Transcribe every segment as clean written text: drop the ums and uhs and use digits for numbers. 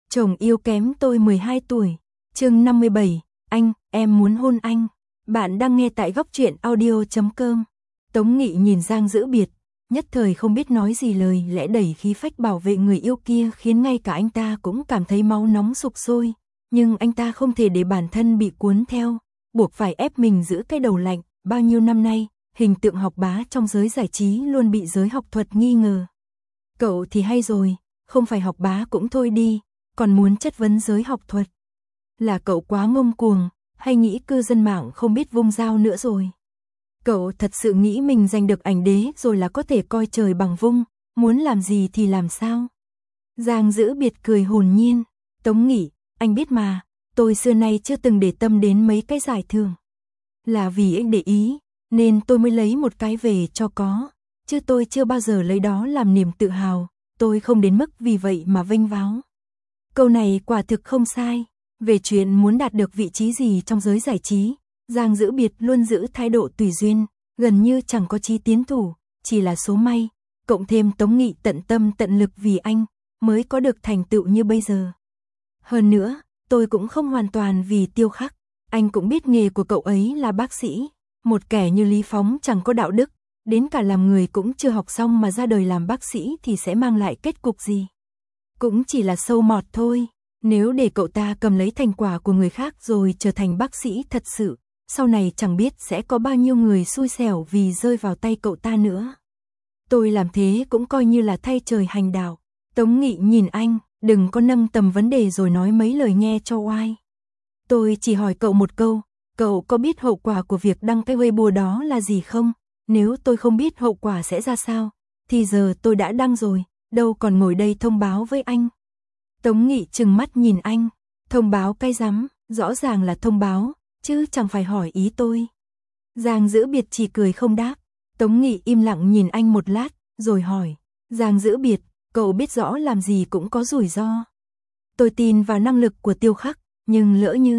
Chồng yêu kém tôi 12 tuổi. Chương 57, em muốn hôn anh. Bạn đang nghe tại góc truyện audio.com. Tống Nghị nhìn Giang Dữ Biệt, nhất thời không biết nói gì, lời lẽ đẩy khí phách bảo vệ người yêu kia khiến ngay cả anh ta cũng cảm thấy máu nóng sục sôi, nhưng anh ta không thể để bản thân bị cuốn theo, buộc phải ép mình giữ cái đầu lạnh. Bao nhiêu năm nay, hình tượng học bá trong giới giải trí luôn bị giới học thuật nghi ngờ. Cậu thì hay rồi, không phải học bá cũng thôi đi, còn muốn chất vấn giới học thuật. Là cậu quá ngông cuồng, hay nghĩ cư dân mạng không biết vung dao nữa rồi? Cậu thật sự nghĩ mình giành được ảnh đế rồi là có thể coi trời bằng vung, muốn làm gì thì làm sao? Giang Dữ Biệt cười hồn nhiên. Tống Nghị, anh biết mà, tôi xưa nay chưa từng để tâm đến mấy cái giải thưởng. Là vì anh để ý, nên tôi mới lấy một cái về cho có, chứ tôi chưa bao giờ lấy đó làm niềm tự hào, tôi không đến mức vì vậy mà vênh váo. Câu này quả thực không sai. Về chuyện muốn đạt được vị trí gì trong giới giải trí, Giang Dữ Biệt luôn giữ thái độ tùy duyên, gần như chẳng có chí tiến thủ, chỉ là số may, cộng thêm Tống Nghị tận tâm tận lực vì anh, mới có được thành tựu như bây giờ. Hơn nữa, tôi cũng không hoàn toàn vì Tiêu Khắc, anh cũng biết nghề của cậu ấy là bác sĩ, một kẻ như Lý Phóng chẳng có đạo đức, đến cả làm người cũng chưa học xong mà ra đời làm bác sĩ thì sẽ mang lại kết cục gì? Cũng chỉ là sâu mọt thôi. Nếu để cậu ta cầm lấy thành quả của người khác rồi trở thành bác sĩ thật sự, sau này chẳng biết sẽ có bao nhiêu người xui xẻo vì rơi vào tay cậu ta nữa. Tôi làm thế cũng coi như là thay trời hành đạo. Tống Nghị nhìn anh, đừng có nâng tầm vấn đề rồi nói mấy lời nghe cho oai. Tôi chỉ hỏi cậu một câu, cậu có biết hậu quả của việc đăng cái Weibo đó là gì không? Nếu tôi không biết hậu quả sẽ ra sao, thì giờ tôi đã đăng rồi, đâu còn ngồi đây thông báo với anh. Tống Nghị trừng mắt nhìn anh, thông báo cái rắm, rõ ràng là thông báo, chứ chẳng phải hỏi ý tôi. Giang Dữ Biệt chỉ cười không đáp, Tống Nghị im lặng nhìn anh một lát, rồi hỏi, Giang Dữ Biệt, cậu biết rõ làm gì cũng có rủi ro. Tôi tin vào năng lực của Tiêu Khắc, nhưng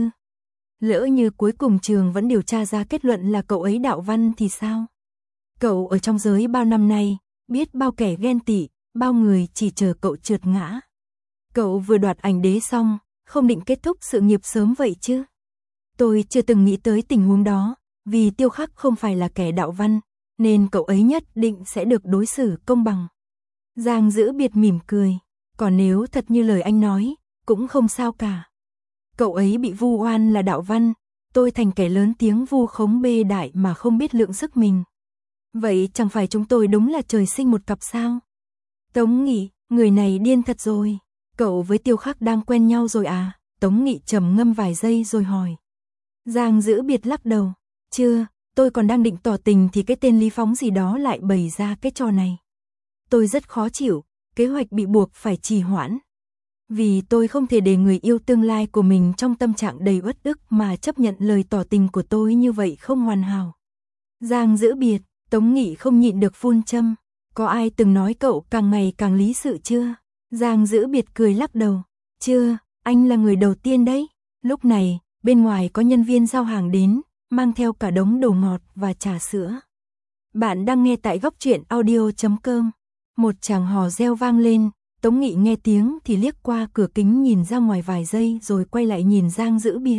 lỡ như cuối cùng trường vẫn điều tra ra kết luận là cậu ấy đạo văn thì sao? Cậu ở trong giới bao năm nay, biết bao kẻ ghen tị, bao người chỉ chờ cậu trượt ngã. Cậu vừa đoạt ảnh đế xong, không định kết thúc sự nghiệp sớm vậy chứ? Tôi chưa từng nghĩ tới tình huống đó, vì Tiêu Khắc không phải là kẻ đạo văn, nên cậu ấy nhất định sẽ được đối xử công bằng. Giang Dữ Biệt mỉm cười, còn nếu thật như lời anh nói, cũng không sao cả. Cậu ấy bị vu oan là đạo văn, tôi thành kẻ lớn tiếng vu khống bê đại mà không biết lượng sức mình. Vậy chẳng phải chúng tôi đúng là trời sinh một cặp sao? Tống Nghị, người này điên thật rồi. Cậu với Tiêu Khắc đang quen nhau rồi à? Tống Nghị trầm ngâm vài giây rồi hỏi. Giang Dữ Biệt lắc đầu. Chưa, tôi còn đang định tỏ tình thì cái tên Lý Phóng gì đó lại bày ra cái trò này. Tôi rất khó chịu, kế hoạch bị buộc phải trì hoãn. Vì tôi không thể để người yêu tương lai của mình trong tâm trạng đầy uất ức mà chấp nhận lời tỏ tình của tôi như vậy không hoàn hảo. Giang Dữ Biệt, Tống Nghị không nhịn được phun châm. Có ai từng nói cậu càng ngày càng lý sự chưa? Giang Dữ Biệt cười lắc đầu. Chưa, anh là người đầu tiên đấy. Lúc này, bên ngoài có nhân viên giao hàng đến, mang theo cả đống đồ ngọt và trà sữa. Bạn đang nghe tại góc truyện audio.com. Một tràng hò reo vang lên, Tống Nghị nghe tiếng thì liếc qua cửa kính nhìn ra ngoài vài giây rồi quay lại nhìn Giang Dữ Biệt.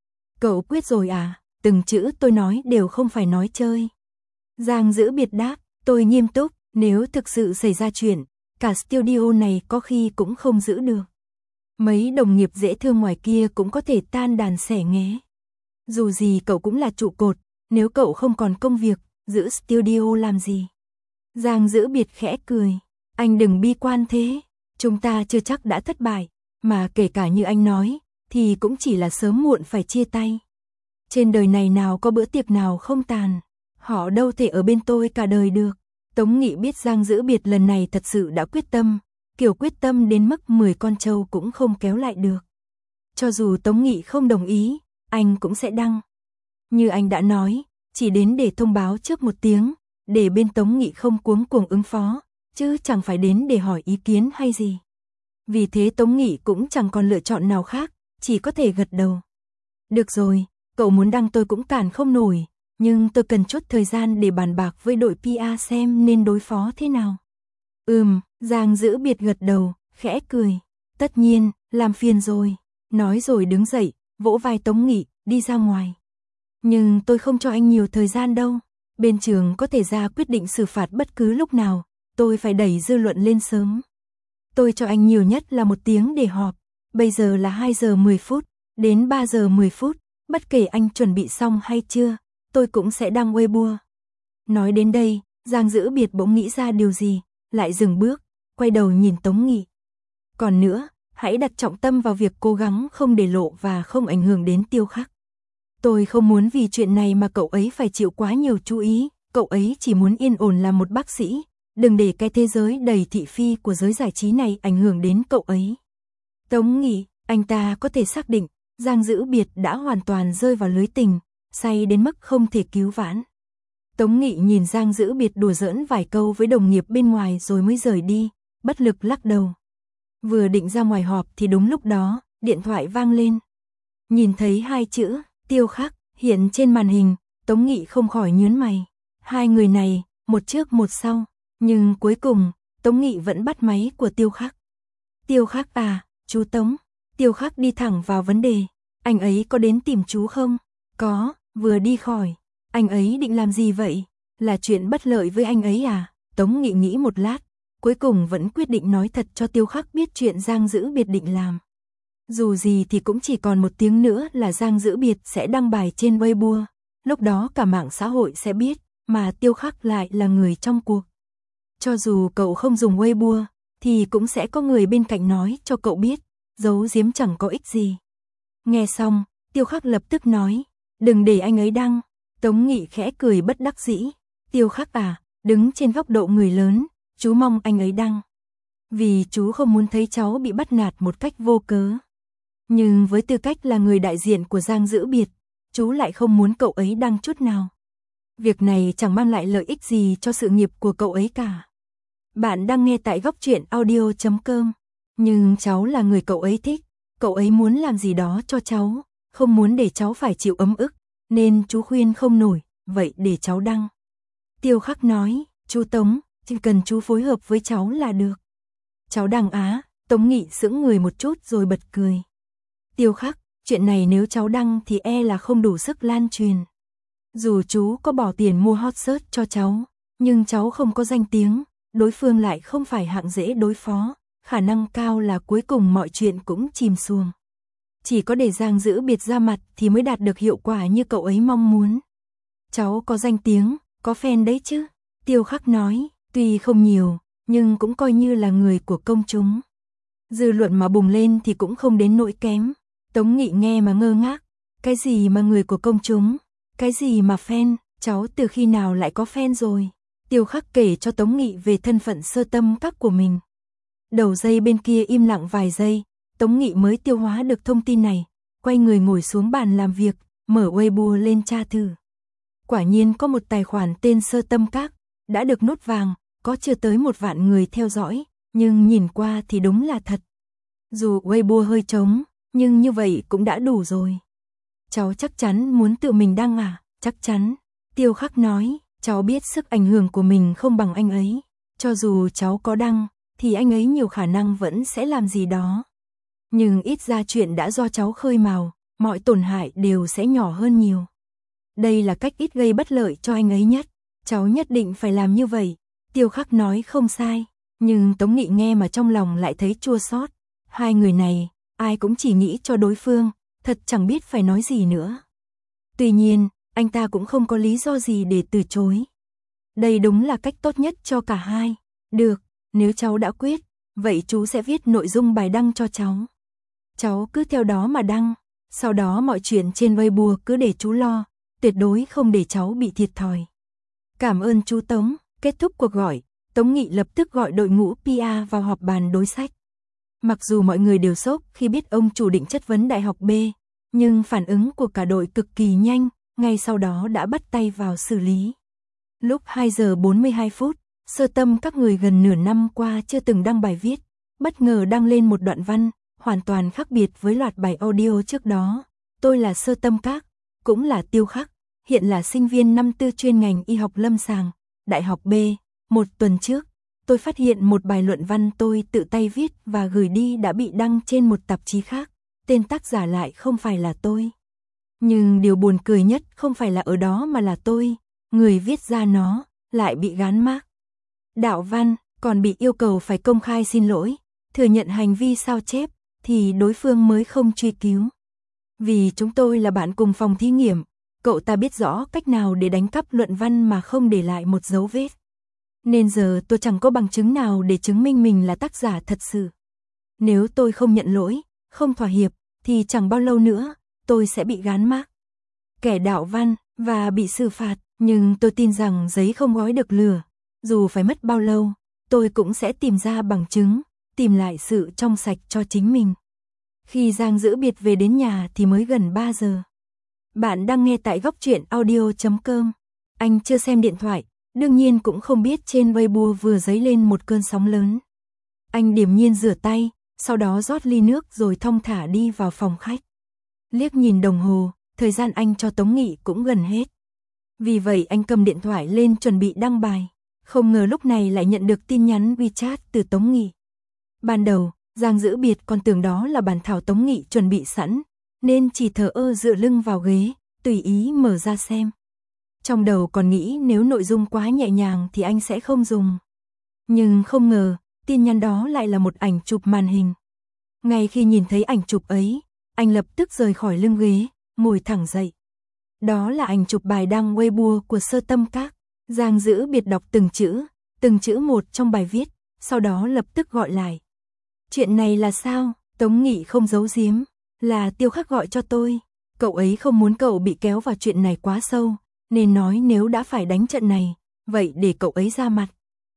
Cậu quyết rồi à? Từng chữ tôi nói đều không phải nói chơi. Giang Dữ Biệt đáp, tôi nghiêm túc, nếu thực sự xảy ra chuyện, cả studio này có khi cũng không giữ được. Mấy đồng nghiệp dễ thương ngoài kia cũng có thể tan đàn xẻ nghé. Dù gì cậu cũng là trụ cột, nếu cậu không còn công việc, giữ studio làm gì? Giang Dữ Biệt khẽ cười, anh đừng bi quan thế, chúng ta chưa chắc đã thất bại, mà kể cả như anh nói, thì cũng chỉ là sớm muộn phải chia tay. Trên đời này nào có bữa tiệc nào không tàn, họ đâu thể ở bên tôi cả đời được. Tống Nghị biết Giang Dữ Biệt lần này thật sự đã quyết tâm, kiểu quyết tâm đến mức 10 con trâu cũng không kéo lại được. Cho dù Tống Nghị không đồng ý, anh cũng sẽ đăng. Như anh đã nói, chỉ đến để thông báo trước một tiếng, để bên Tống Nghị không cuống cuồng ứng phó, chứ chẳng phải đến để hỏi ý kiến hay gì. Vì thế Tống Nghị cũng chẳng còn lựa chọn nào khác, chỉ có thể gật đầu. Được rồi, cậu muốn đăng tôi cũng cản không nổi. Nhưng tôi cần chút thời gian để bàn bạc với đội PR xem nên đối phó thế nào. Giang Dữ Biệt gật đầu, khẽ cười. Tất nhiên, làm phiền rồi, nói rồi đứng dậy, vỗ vai Tống Nghị, đi ra ngoài. Nhưng tôi không cho anh nhiều thời gian đâu, bên trường có thể ra quyết định xử phạt bất cứ lúc nào, tôi phải đẩy dư luận lên sớm. Tôi cho anh nhiều nhất là 1 tiếng để họp, bây giờ là 2 giờ 10 phút, đến 3 giờ 10 phút, bất kể anh chuẩn bị xong hay chưa, tôi cũng sẽ đăng Weibo. Nói đến đây, Giang Dữ Biệt bỗng nghĩ ra điều gì, lại dừng bước, quay đầu nhìn Tống Nghị. Còn nữa, hãy đặt trọng tâm vào việc cố gắng không để lộ và không ảnh hưởng đến Tiêu Khắc. Tôi không muốn vì chuyện này mà cậu ấy phải chịu quá nhiều chú ý, cậu ấy chỉ muốn yên ổn làm một bác sĩ, đừng để cái thế giới đầy thị phi của giới giải trí này ảnh hưởng đến cậu ấy. Tống Nghị, anh ta có thể xác định, Giang Dữ Biệt đã hoàn toàn rơi vào lưới tình, say đến mức không thể cứu vãn. Tống Nghị nhìn Giang Dữ Biệt đùa giỡn vài câu với đồng nghiệp bên ngoài rồi mới rời đi, bất lực lắc đầu. Vừa định ra ngoài họp thì đúng lúc đó, điện thoại vang lên. Nhìn thấy 2 chữ, Tiêu Khắc, hiện trên màn hình, Tống Nghị không khỏi nhướng mày. 2 người này, một trước một sau, nhưng cuối cùng, Tống Nghị vẫn bắt máy của Tiêu Khắc. Tiêu Khắc à, chú Tống. Tiêu Khắc đi thẳng vào vấn đề. Anh ấy có đến tìm chú không? Có, vừa đi khỏi. Anh ấy định làm gì vậy? Là chuyện bất lợi với anh ấy à? Tống Nghị nghĩ một lát, cuối cùng vẫn quyết định nói thật cho Tiêu Khắc biết chuyện Giang Dữ Biệt định làm. Dù gì thì cũng chỉ còn 1 tiếng nữa là Giang Dữ Biệt sẽ đăng bài trên Weibo. Lúc đó cả mạng xã hội sẽ biết, mà Tiêu Khắc lại là người trong cuộc. Cho dù cậu không dùng Weibo, thì cũng sẽ có người bên cạnh nói cho cậu biết, giấu giếm chẳng có ích gì. Nghe xong, Tiêu Khắc lập tức nói, đừng để anh ấy đăng. Tống Nghị khẽ cười bất đắc dĩ. Tiêu Khắc à, đứng trên góc độ người lớn, chú mong anh ấy đăng. Vì chú không muốn thấy cháu bị bắt nạt một cách vô cớ. Nhưng với tư cách là người đại diện của Giang Dữ Biệt, chú lại không muốn cậu ấy đăng chút nào. Việc này chẳng mang lại lợi ích gì cho sự nghiệp của cậu ấy cả. Bạn đang nghe tại Góc Truyện Audio.com. Nhưng cháu là người cậu ấy thích, cậu ấy muốn làm gì đó cho cháu, không muốn để cháu phải chịu ấm ức, nên chú khuyên không nổi, vậy để cháu đăng. Tiêu Khắc nói, chú Tống, chỉ cần chú phối hợp với cháu là được. Cháu đăng á, Tống Nghị sững người một chút rồi bật cười. Tiêu Khắc, chuyện này nếu cháu đăng thì e là không đủ sức lan truyền. Dù chú có bỏ tiền mua hot search cho cháu, nhưng cháu không có danh tiếng, đối phương lại không phải hạng dễ đối phó, khả năng cao là cuối cùng mọi chuyện cũng chìm xuồng. Chỉ có để Giang Dữ Biệt ra mặt thì mới đạt được hiệu quả như cậu ấy mong muốn. Cháu có danh tiếng, có fan đấy chứ. Tiêu Khắc nói, tuy không nhiều, nhưng cũng coi như là người của công chúng. Dư luận mà bùng lên thì cũng không đến nỗi kém. Tống Nghị nghe mà ngơ ngác. Cái gì mà người của công chúng? Cái gì mà fan? Cháu từ khi nào lại có fan rồi? Tiêu Khắc kể cho Tống Nghị về thân phận Sơ Tâm Các của mình. Đầu dây bên kia im lặng vài giây, Tống Nghị mới tiêu hóa được thông tin này, quay người ngồi xuống bàn làm việc, mở Weibo lên tra thử. Quả nhiên có một tài khoản tên Sơ Tâm Các, đã được nốt vàng, có chưa tới 1 vạn người theo dõi, nhưng nhìn qua thì đúng là thật. Dù Weibo hơi trống, nhưng như vậy cũng đã đủ rồi. Cháu chắc chắn muốn tự mình đăng à? Chắc chắn. Tiêu Khắc nói, cháu biết sức ảnh hưởng của mình không bằng anh ấy. Cho dù cháu có đăng, thì anh ấy nhiều khả năng vẫn sẽ làm gì đó. Nhưng ít ra chuyện đã do cháu khơi mào, mọi tổn hại đều sẽ nhỏ hơn nhiều. Đây là cách ít gây bất lợi cho anh ấy nhất. Cháu nhất định phải làm như vậy. Tiêu Khắc nói không sai, nhưng Tống Nghị nghe mà trong lòng lại thấy chua xót. 2 người này, ai cũng chỉ nghĩ cho đối phương, thật chẳng biết phải nói gì nữa. Tuy nhiên, anh ta cũng không có lý do gì để từ chối. Đây đúng là cách tốt nhất cho cả hai. Được, nếu cháu đã quyết, vậy chú sẽ viết nội dung bài đăng cho cháu. Cháu cứ theo đó mà đăng, sau đó mọi chuyện trên Weibo cứ để chú lo, tuyệt đối không để cháu bị thiệt thòi. Cảm ơn chú Tống. Kết thúc cuộc gọi, Tống Nghị lập tức gọi đội ngũ PR vào họp bàn đối sách. Mặc dù mọi người đều sốc khi biết ông chủ định chất vấn Đại học B, nhưng phản ứng của cả đội cực kỳ nhanh, ngay sau đó đã bắt tay vào xử lý. Lúc 2 giờ 42 phút, Sơ Tâm Các người gần nửa năm qua chưa từng đăng bài viết, bất ngờ đăng lên một đoạn văn, hoàn toàn khác biệt với loạt bài audio trước đó. Tôi là Sơ Tâm Các, cũng là Tiêu Khắc, hiện là sinh viên năm 4 chuyên ngành y học lâm sàng, Đại học B. 1 tuần trước, tôi phát hiện một bài luận văn tôi tự tay viết và gửi đi đã bị đăng trên một tạp chí khác, tên tác giả lại không phải là tôi. Nhưng điều buồn cười nhất không phải là ở đó mà là tôi, người viết ra nó, lại bị gán mác đạo văn, còn bị yêu cầu phải công khai xin lỗi, thừa nhận hành vi sao chép, thì đối phương mới không truy cứu. Vì chúng tôi là bạn cùng phòng thí nghiệm, cậu ta biết rõ cách nào để đánh cắp luận văn mà không để lại một dấu vết. Nên giờ tôi chẳng có bằng chứng nào để chứng minh mình là tác giả thật sự. Nếu tôi không nhận lỗi, không thỏa hiệp, thì chẳng bao lâu nữa, tôi sẽ bị gán mác kẻ đạo văn và bị xử phạt. Nhưng tôi tin rằng giấy không gói được lửa. Dù phải mất bao lâu, tôi cũng sẽ tìm ra bằng chứng, tìm lại sự trong sạch cho chính mình. Khi Giang Dữ Biệt về đến nhà thì mới gần 3 giờ. Bạn đang nghe tại góc truyện audio.com. Anh chưa xem điện thoại, đương nhiên cũng không biết trên Weibo vừa dấy lên một cơn sóng lớn. Anh điềm nhiên rửa tay, sau đó rót ly nước rồi thong thả đi vào phòng khách. Liếc nhìn đồng hồ, thời gian anh cho Tống Nghị cũng gần hết. Vì vậy anh cầm điện thoại lên chuẩn bị đăng bài. Không ngờ lúc này lại nhận được tin nhắn WeChat từ Tống Nghị. Ban đầu, Giang Dữ Biệt còn tưởng đó là bản thảo Tống Nghị chuẩn bị sẵn, nên chỉ thờ ơ dựa lưng vào ghế, tùy ý mở ra xem. Trong đầu còn nghĩ nếu nội dung quá nhẹ nhàng thì anh sẽ không dùng. Nhưng không ngờ, tin nhắn đó lại là một ảnh chụp màn hình. Ngay khi nhìn thấy ảnh chụp ấy, anh lập tức rời khỏi lưng ghế, ngồi thẳng dậy. Đó là ảnh chụp bài đăng Weibo của Sơ Tâm Các. Giang Dữ Biệt đọc từng chữ một trong bài viết, sau đó lập tức gọi lại. Chuyện này là sao? Tống Nghị không giấu giếm, là Tiêu Khắc gọi cho tôi. Cậu ấy không muốn cậu bị kéo vào chuyện này quá sâu, nên nói nếu đã phải đánh trận này, vậy để cậu ấy ra mặt.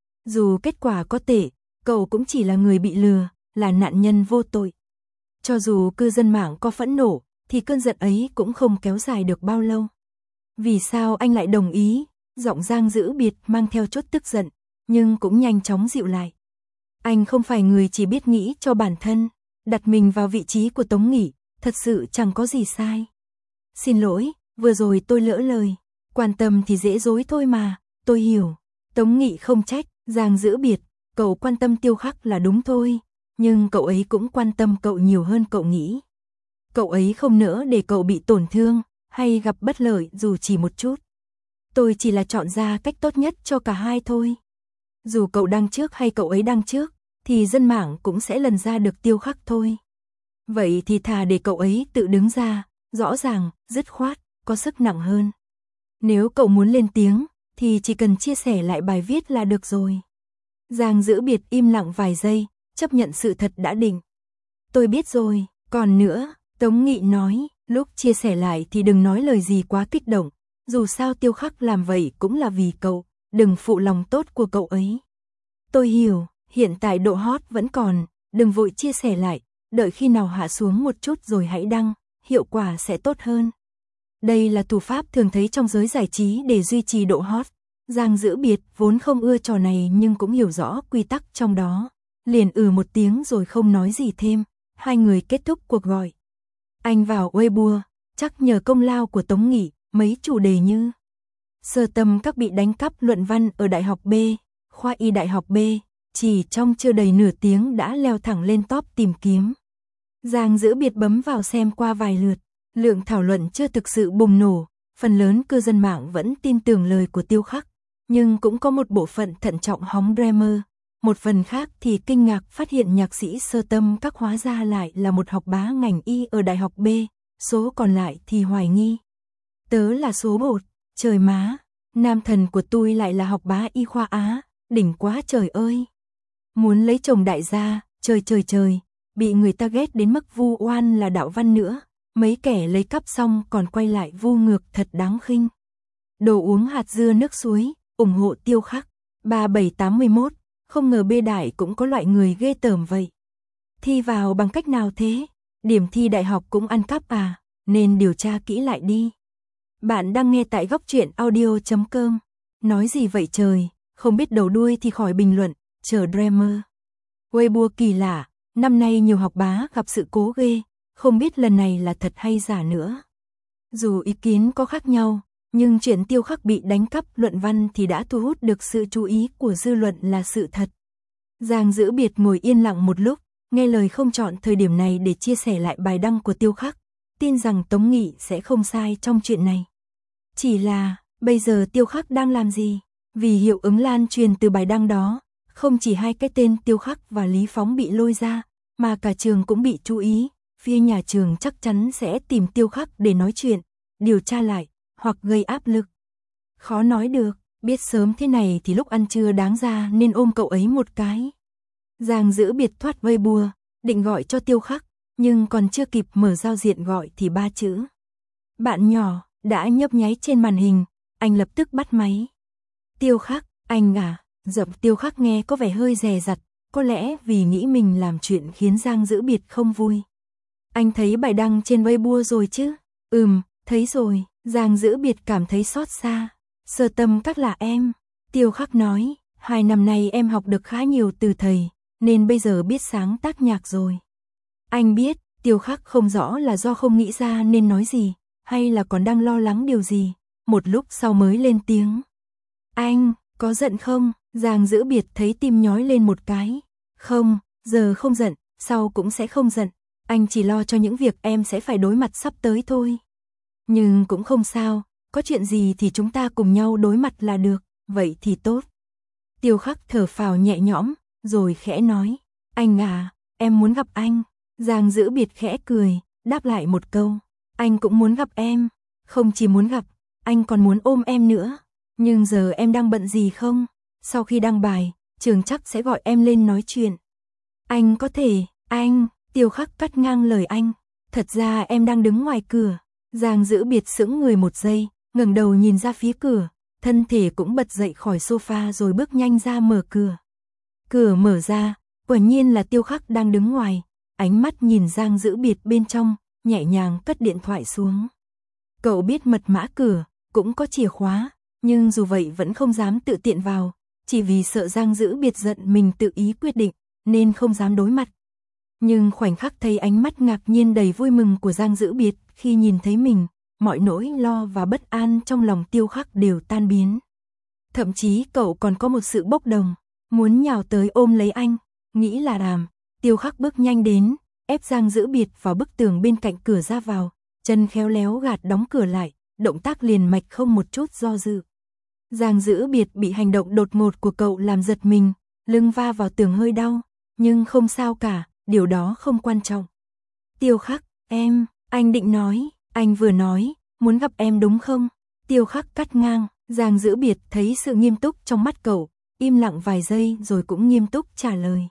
Dù kết quả có tệ, cậu cũng chỉ là người bị lừa, là nạn nhân vô tội. Cho dù cư dân mạng có phẫn nộ, thì cơn giận ấy cũng không kéo dài được bao lâu. Vì sao anh lại đồng ý? Giọng Giang Dữ Biệt mang theo chút tức giận, nhưng cũng nhanh chóng dịu lại. Anh không phải người chỉ biết nghĩ cho bản thân, đặt mình vào vị trí của Tống Nghị, thật sự chẳng có gì sai. Xin lỗi, vừa rồi tôi lỡ lời, quan tâm thì dễ dối thôi mà, tôi hiểu. Tống Nghị không trách, Giang Dữ Biệt, cậu quan tâm Tiêu Khắc là đúng thôi, nhưng cậu ấy cũng quan tâm cậu nhiều hơn cậu nghĩ. Cậu ấy không nỡ để cậu bị tổn thương, hay gặp bất lợi dù chỉ một chút. Tôi chỉ là chọn ra cách tốt nhất cho cả hai thôi. Dù cậu đăng trước hay cậu ấy đăng trước, thì dân mạng cũng sẽ lần ra được Tiêu Khắc thôi. Vậy thì thà để cậu ấy tự đứng ra, rõ ràng, dứt khoát, có sức nặng hơn. Nếu cậu muốn lên tiếng, thì chỉ cần chia sẻ lại bài viết là được rồi. Giang Dữ Biệt im lặng vài giây, chấp nhận sự thật đã định. Tôi biết rồi, còn nữa, Tống Nghị nói, lúc chia sẻ lại thì đừng nói lời gì quá kích động. Dù sao Tiêu Khắc làm vậy cũng là vì cậu, đừng phụ lòng tốt của cậu ấy. Tôi hiểu, hiện tại độ hot vẫn còn, đừng vội chia sẻ lại, đợi khi nào hạ xuống một chút rồi hãy đăng, hiệu quả sẽ tốt hơn. Đây là thủ pháp thường thấy trong giới giải trí để duy trì độ hot. Giang Dữ Biệt vốn không ưa trò này nhưng cũng hiểu rõ quy tắc trong đó. Liền một tiếng rồi không nói gì thêm, hai người kết thúc cuộc gọi. Anh vào Weibo, chắc nhờ công lao của Tống Nghị, mấy chủ đề như Sơ Tâm Các bị đánh cắp luận văn ở Đại học B, khoa y Đại học B, chỉ trong chưa đầy nửa tiếng đã leo thẳng lên top tìm kiếm. Giang Dữ Biệt bấm vào xem qua vài lượt, lượng thảo luận chưa thực sự bùng nổ, phần lớn cư dân mạng vẫn tin tưởng lời của Tiêu Khắc, nhưng cũng có một bộ phận thận trọng hóng drama, một phần khác thì kinh ngạc phát hiện nhạc sĩ Sơ Tâm Các hóa ra lại là một học bá ngành y ở Đại học B, số còn lại thì hoài nghi. Tớ là số 1, trời má, nam thần của tôi lại là học bá y khoa Á, đỉnh quá trời ơi. Muốn lấy chồng đại gia, trời, bị người ta ghét đến mức vu oan là đạo văn nữa, mấy kẻ lấy cắp xong còn quay lại vu ngược thật đáng khinh. Đồ uống hạt dưa nước suối, ủng hộ Tiêu Khắc, 3781, không ngờ bê đại cũng có loại người ghê tởm vậy. Thi vào bằng cách nào thế? Điểm thi đại học cũng ăn cắp à? Nên điều tra kỹ lại đi. Bạn đang nghe tại góc truyện audio.com. Nói gì vậy trời, không biết đầu đuôi thì khỏi bình luận, chờ drama. Weibo kỳ lạ, năm nay nhiều học bá gặp sự cố ghê, không biết lần này là thật hay giả nữa. Dù ý kiến có khác nhau, nhưng chuyện Tiêu Khắc bị đánh cắp luận văn thì đã thu hút được sự chú ý của dư luận là sự thật. Giang Dữ Biệt ngồi yên lặng một lúc, nghe lời không chọn thời điểm này để chia sẻ lại bài đăng của Tiêu Khắc, tin rằng Tống Nghị sẽ không sai trong chuyện này. Chỉ là, bây giờ Tiêu Khắc đang làm gì? Vì hiệu ứng lan truyền từ bài đăng đó, không chỉ hai cái tên Tiêu Khắc và Lý Phóng bị lôi ra, mà cả trường cũng bị chú ý, phía nhà trường chắc chắn sẽ tìm Tiêu Khắc để nói chuyện, điều tra lại, hoặc gây áp lực. Khó nói được, biết sớm thế này thì lúc ăn trưa đáng ra nên ôm cậu ấy một cái. Giang Dữ Biệt thoát vây bùa, định gọi cho Tiêu Khắc, nhưng còn chưa kịp mở giao diện gọi thì 3 chữ. Bạn nhỏ, đã nhấp nháy trên màn hình, anh lập tức bắt máy. Tiêu Khắc, anh à, giọng Tiêu Khắc nghe có vẻ hơi dè dặt, có lẽ vì nghĩ mình làm chuyện khiến Giang Dữ Biệt không vui. Anh thấy bài đăng trên Weibo rồi chứ? Thấy rồi, Giang Dữ Biệt cảm thấy xót xa. Sơ tâm các là em. Tiêu Khắc nói, 2 năm nay em học được khá nhiều từ thầy, nên bây giờ biết sáng tác nhạc rồi. Anh biết, Tiêu Khắc không rõ là do không nghĩ ra nên nói gì, hay là còn đang lo lắng điều gì, một lúc sau mới lên tiếng. Anh, có giận không? Giang Dữ Biệt thấy tim nhói lên một cái. Không, giờ không giận, sau cũng sẽ không giận, anh chỉ lo cho những việc em sẽ phải đối mặt sắp tới thôi. Nhưng cũng không sao, có chuyện gì thì chúng ta cùng nhau đối mặt là được, vậy thì tốt. Tiêu Khắc thở phào nhẹ nhõm, rồi khẽ nói, anh à, em muốn gặp anh. Giang Dữ Biệt khẽ cười, đáp lại một câu, anh cũng muốn gặp em, không chỉ muốn gặp, anh còn muốn ôm em nữa. Nhưng giờ em đang bận gì không? Sau khi đăng bài, trường chắc sẽ gọi em lên nói chuyện. Anh có thể, anh, Tiêu Khắc cắt ngang lời anh, thật ra em đang đứng ngoài cửa. Giang Dữ Biệt sững người một giây, ngẩng đầu nhìn ra phía cửa, thân thể cũng bật dậy khỏi sofa rồi bước nhanh ra mở cửa. Cửa mở ra, quả nhiên là Tiêu Khắc đang đứng ngoài, ánh mắt nhìn Giang Dữ Biệt bên trong, nhẹ nhàng cất điện thoại xuống. Cậu biết mật mã cửa, cũng có chìa khóa, nhưng dù vậy vẫn không dám tự tiện vào, chỉ vì sợ Giang Dữ Biệt giận mình tự ý quyết định, nên không dám đối mặt. Nhưng khoảnh khắc thấy ánh mắt ngạc nhiên đầy vui mừng của Giang Dữ Biệt khi nhìn thấy mình, mọi nỗi lo và bất an trong lòng Tiêu Khắc đều tan biến. Thậm chí cậu còn có một sự bốc đồng, muốn nhào tới ôm lấy anh, nghĩ là làm. Tiêu Khắc bước nhanh đến, ép Giang Dữ Biệt vào bức tường bên cạnh cửa ra vào, chân khéo léo gạt đóng cửa lại, động tác liền mạch không một chút do dự. Giang Dữ Biệt bị hành động đột ngột của cậu làm giật mình, lưng va vào tường hơi đau, nhưng không sao cả, điều đó không quan trọng. Tiêu Khắc, anh định nói, anh vừa nói, muốn gặp em đúng không? Tiêu Khắc cắt ngang, Giang Dữ Biệt thấy sự nghiêm túc trong mắt cậu, im lặng vài giây rồi cũng nghiêm túc trả lời.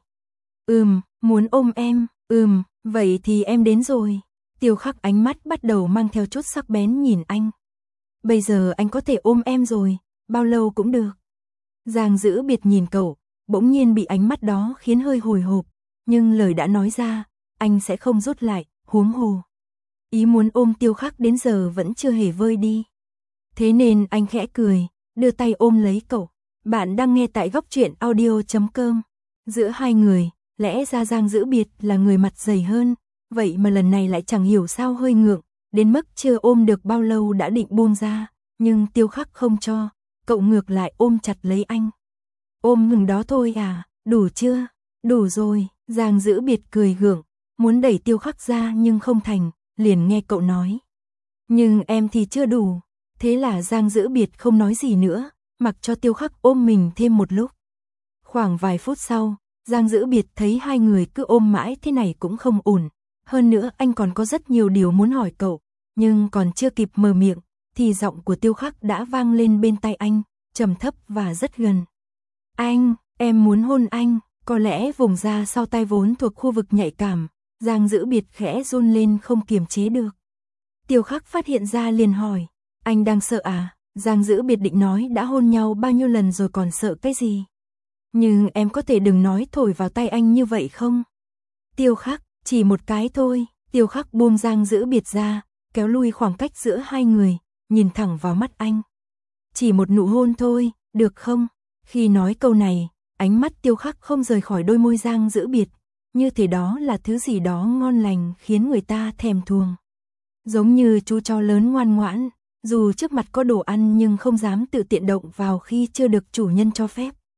Muốn ôm em, vậy thì em đến rồi. Tiêu Khắc ánh mắt bắt đầu mang theo chút sắc bén nhìn anh. Bây giờ anh có thể ôm em rồi, bao lâu cũng được. Giang Dữ Biệt nhìn cậu, bỗng nhiên bị ánh mắt đó khiến hơi hồi hộp, nhưng lời đã nói ra, anh sẽ không rút lại, huống hồ. Ý muốn ôm Tiêu Khắc đến giờ vẫn chưa hề vơi đi. Thế nên anh khẽ cười, đưa tay ôm lấy cậu. Bạn đang nghe tại góc truyện audio.com. Giữa hai người, lẽ ra Giang Dữ Biệt là người mặt dày hơn, vậy mà lần này lại chẳng hiểu sao hơi ngượng, đến mức chưa ôm được bao lâu đã định buông ra, nhưng Tiêu Khắc không cho, cậu ngược lại ôm chặt lấy anh. Ôm ngừng đó thôi à, đủ chưa? Đủ rồi, Giang Dữ Biệt cười gượng, muốn đẩy Tiêu Khắc ra nhưng không thành, liền nghe cậu nói. Nhưng em thì chưa đủ, thế là Giang Dữ Biệt không nói gì nữa, mặc cho Tiêu Khắc ôm mình thêm một lúc. Khoảng vài phút sau, Giang Dữ Biệt thấy hai người cứ ôm mãi thế này cũng không ổn. Hơn nữa anh còn có rất nhiều điều muốn hỏi cậu, nhưng còn chưa kịp mở miệng, thì giọng của Tiêu Khắc đã vang lên bên tai anh, trầm thấp và rất gần. Anh, em muốn hôn anh. Có lẽ vùng da sau tai vốn thuộc khu vực nhạy cảm, Giang Dữ Biệt khẽ run lên không kiềm chế được. Tiêu Khắc phát hiện ra liền hỏi, anh đang sợ à? Giang Dữ Biệt định nói đã hôn nhau bao nhiêu lần rồi còn sợ cái gì? Nhưng em có thể đừng nói thổi vào tay anh như vậy không? Tiêu Khắc, chỉ một cái thôi. Tiêu Khắc buông Giang Dữ Biệt ra, kéo lui khoảng cách giữa hai người, nhìn thẳng vào mắt anh. Chỉ một nụ hôn thôi, được không? Khi nói câu này, ánh mắt Tiêu Khắc không rời khỏi đôi môi Giang Dữ Biệt, như thể đó là thứ gì đó ngon lành khiến người ta thèm thuồng. Giống như chú chó lớn ngoan ngoãn, dù trước mặt có đồ ăn nhưng không dám tự tiện động vào khi chưa được chủ nhân cho phép.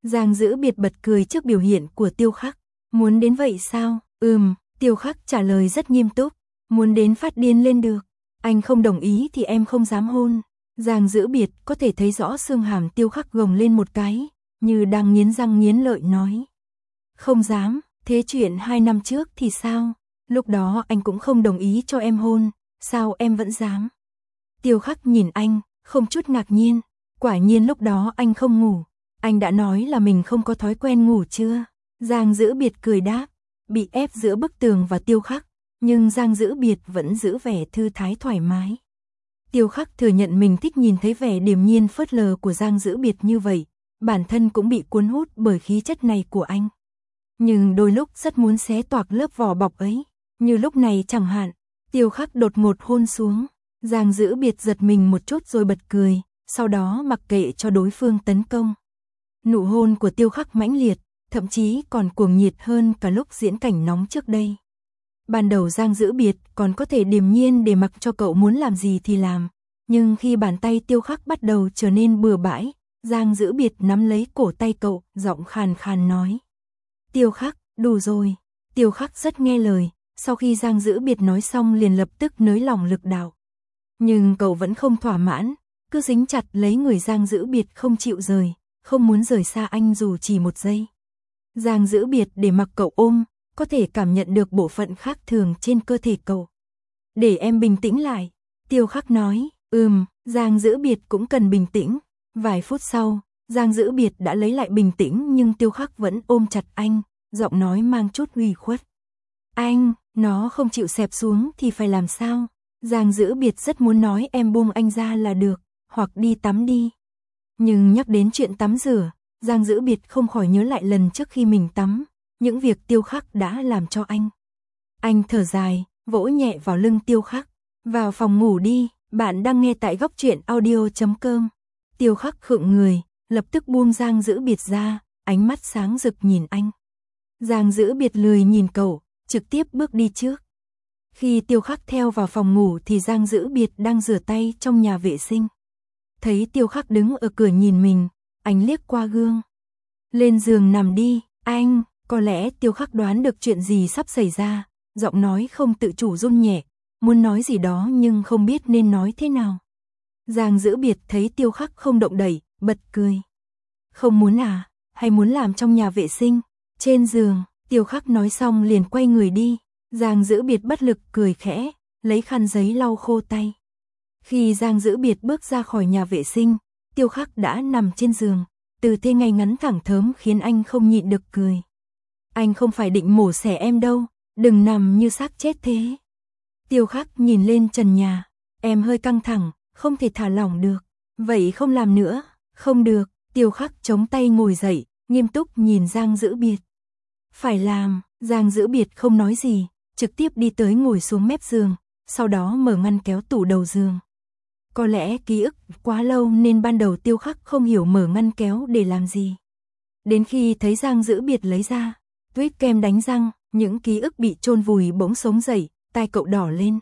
Giang Dữ Biệt bật cười trước biểu hiện của Tiêu Khắc. Muốn đến vậy sao? Tiêu Khắc trả lời rất nghiêm túc. Muốn đến phát điên lên được. Anh không đồng ý thì em không dám hôn. Giang Dữ Biệt có thể thấy rõ xương hàm Tiêu Khắc gồng lên một cái, như đang nghiến răng nghiến lợi nói. Không dám, thế chuyện 2 năm trước thì sao? Lúc đó anh cũng không đồng ý cho em hôn, sao em vẫn dám? Tiêu Khắc nhìn anh, không chút ngạc nhiên. Quả nhiên lúc đó anh không ngủ. Anh đã nói là mình không có thói quen ngủ chưa? Giang Dữ Biệt cười đáp. Bị ép giữa bức tường và Tiêu Khắc, nhưng Giang Dữ Biệt vẫn giữ vẻ thư thái thoải mái. Tiêu Khắc thừa nhận mình thích nhìn thấy vẻ điềm nhiên phớt lờ của Giang Dữ Biệt như vậy, bản thân cũng bị cuốn hút bởi khí chất này của anh. Nhưng đôi lúc rất muốn xé toạc lớp vỏ bọc ấy, như lúc này chẳng hạn. Tiêu Khắc đột ngột hôn xuống, Giang Dữ Biệt giật mình một chút rồi bật cười, sau đó mặc kệ cho đối phương tấn công. Nụ hôn của Tiêu Khắc mãnh liệt, thậm chí còn cuồng nhiệt hơn cả lúc diễn cảnh nóng trước đây. Ban đầu Giang Dữ Biệt còn có thể điềm nhiên để mặc cho cậu muốn làm gì thì làm, nhưng khi bàn tay Tiêu Khắc bắt đầu trở nên bừa bãi, Giang Dữ Biệt nắm lấy cổ tay cậu, giọng khàn khàn nói. Tiêu Khắc, đủ rồi. Tiêu Khắc rất nghe lời, sau khi Giang Dữ Biệt nói xong liền lập tức nới lỏng lực đạo. Nhưng cậu vẫn không thỏa mãn, cứ dính chặt lấy người Giang Dữ Biệt không chịu rời, không muốn rời xa anh dù chỉ một giây. Giang Dữ Biệt để mặc cậu ôm, có thể cảm nhận được bộ phận khác thường trên cơ thể cậu. Để em bình tĩnh lại, Tiêu Khắc nói. Giang Dữ Biệt cũng cần bình tĩnh. Vài phút sau, Giang Dữ Biệt đã lấy lại bình tĩnh nhưng Tiêu Khắc vẫn ôm chặt anh, giọng nói mang chút ủy khuất. Anh, nó không chịu xẹp xuống thì phải làm sao? Giang Dữ Biệt rất muốn nói em buông anh ra là được, hoặc đi tắm đi. Nhưng nhắc đến chuyện tắm rửa, Giang Dữ Biệt không khỏi nhớ lại lần trước khi mình tắm, những việc Tiêu Khắc đã làm cho anh. Anh thở dài, vỗ nhẹ vào lưng Tiêu Khắc. Vào phòng ngủ đi, bạn đang nghe tại Góc Truyện Audio.com. Tiêu Khắc khựng người, lập tức buông Giang Dữ Biệt ra, ánh mắt sáng rực nhìn anh. Giang Dữ Biệt lười nhìn cậu, trực tiếp bước đi trước. Khi Tiêu Khắc theo vào phòng ngủ thì Giang Dữ Biệt đang rửa tay trong nhà vệ sinh. Thấy Tiêu Khắc đứng ở cửa nhìn mình, anh liếc qua gương. Lên giường nằm đi, anh. Có lẽ Tiêu Khắc đoán được chuyện gì sắp xảy ra, giọng nói không tự chủ run nhẹ, muốn nói gì đó nhưng không biết nên nói thế nào. Giang Dữ Biệt thấy Tiêu Khắc không động đậy, bật cười. Không muốn à, hay muốn làm trong nhà vệ sinh, trên giường. Tiêu Khắc nói xong liền quay người đi. Giang Dữ Biệt bất lực cười khẽ, lấy khăn giấy lau khô tay. Khi Giang Dữ Biệt bước ra khỏi nhà vệ sinh, Tiêu Khắc đã nằm trên giường, tư thế ngay ngắn thẳng thớm khiến anh không nhịn được cười. Anh không phải định mổ xẻ em đâu, đừng nằm như xác chết thế. Tiêu Khắc nhìn lên trần nhà, em hơi căng thẳng, không thể thả lỏng được. Vậy không làm nữa, không được. Tiêu Khắc chống tay ngồi dậy, nghiêm túc nhìn Giang Dữ Biệt. Phải làm. Giang Dữ Biệt không nói gì, trực tiếp đi tới ngồi xuống mép giường, sau đó mở ngăn kéo tủ đầu giường. Có lẽ ký ức quá lâu nên ban đầu Tiêu Khắc không hiểu mở ngăn kéo để làm gì. Đến khi thấy Giang Dữ Biệt lấy ra tuýp kem đánh răng, những ký ức bị chôn vùi bỗng sống dậy, tai cậu đỏ lên.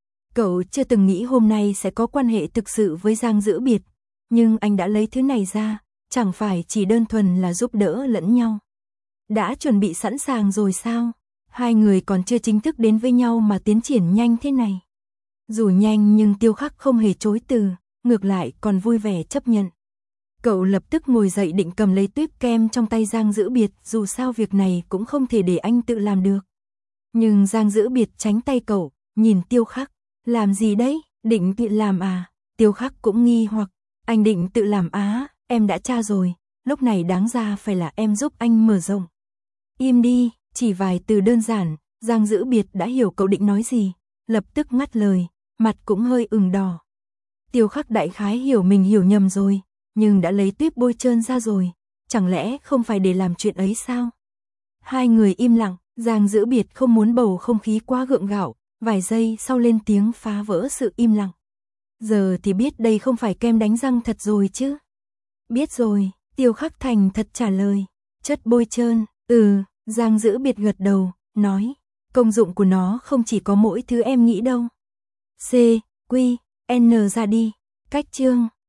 Cậu chưa từng nghĩ hôm nay sẽ có quan hệ thực sự với Giang Dữ Biệt, nhưng anh đã lấy thứ này ra, chẳng phải chỉ đơn thuần là giúp đỡ lẫn nhau. Đã chuẩn bị sẵn sàng rồi sao? Hai người còn chưa chính thức đến với nhau mà tiến triển nhanh thế này. Dù nhanh nhưng Tiêu Khắc không hề chối từ, ngược lại còn vui vẻ chấp nhận. Cậu lập tức ngồi dậy định cầm lấy tuýp kem trong tay Giang Dữ Biệt, dù sao việc này cũng không thể để anh tự làm được. Nhưng Giang Dữ Biệt tránh tay cậu, nhìn Tiêu Khắc, làm gì đấy, định tự làm à? Tiêu Khắc cũng nghi hoặc, anh định tự làm á, em đã tra rồi, lúc này đáng ra phải là em giúp anh mở rộng. Im đi, chỉ vài từ đơn giản, Giang Dữ Biệt đã hiểu cậu định nói gì, lập tức ngắt lời, mặt cũng hơi ửng đỏ. Tiêu Khắc đại khái hiểu mình hiểu nhầm rồi, nhưng đã lấy tuýp bôi trơn ra rồi, chẳng lẽ không phải để làm chuyện ấy sao? Hai người im lặng, Giang Dữ Biệt không muốn bầu không khí quá gượng gạo, vài giây sau lên tiếng phá vỡ sự im lặng. Giờ thì biết đây không phải kem đánh răng thật rồi chứ? Biết rồi, Tiêu Khắc thành thật trả lời. Chất bôi trơn, Giang Dữ Biệt gật đầu, nói, công dụng của nó không chỉ có mỗi thứ em nghĩ đâu. C, Q, N ra đi, cách chương.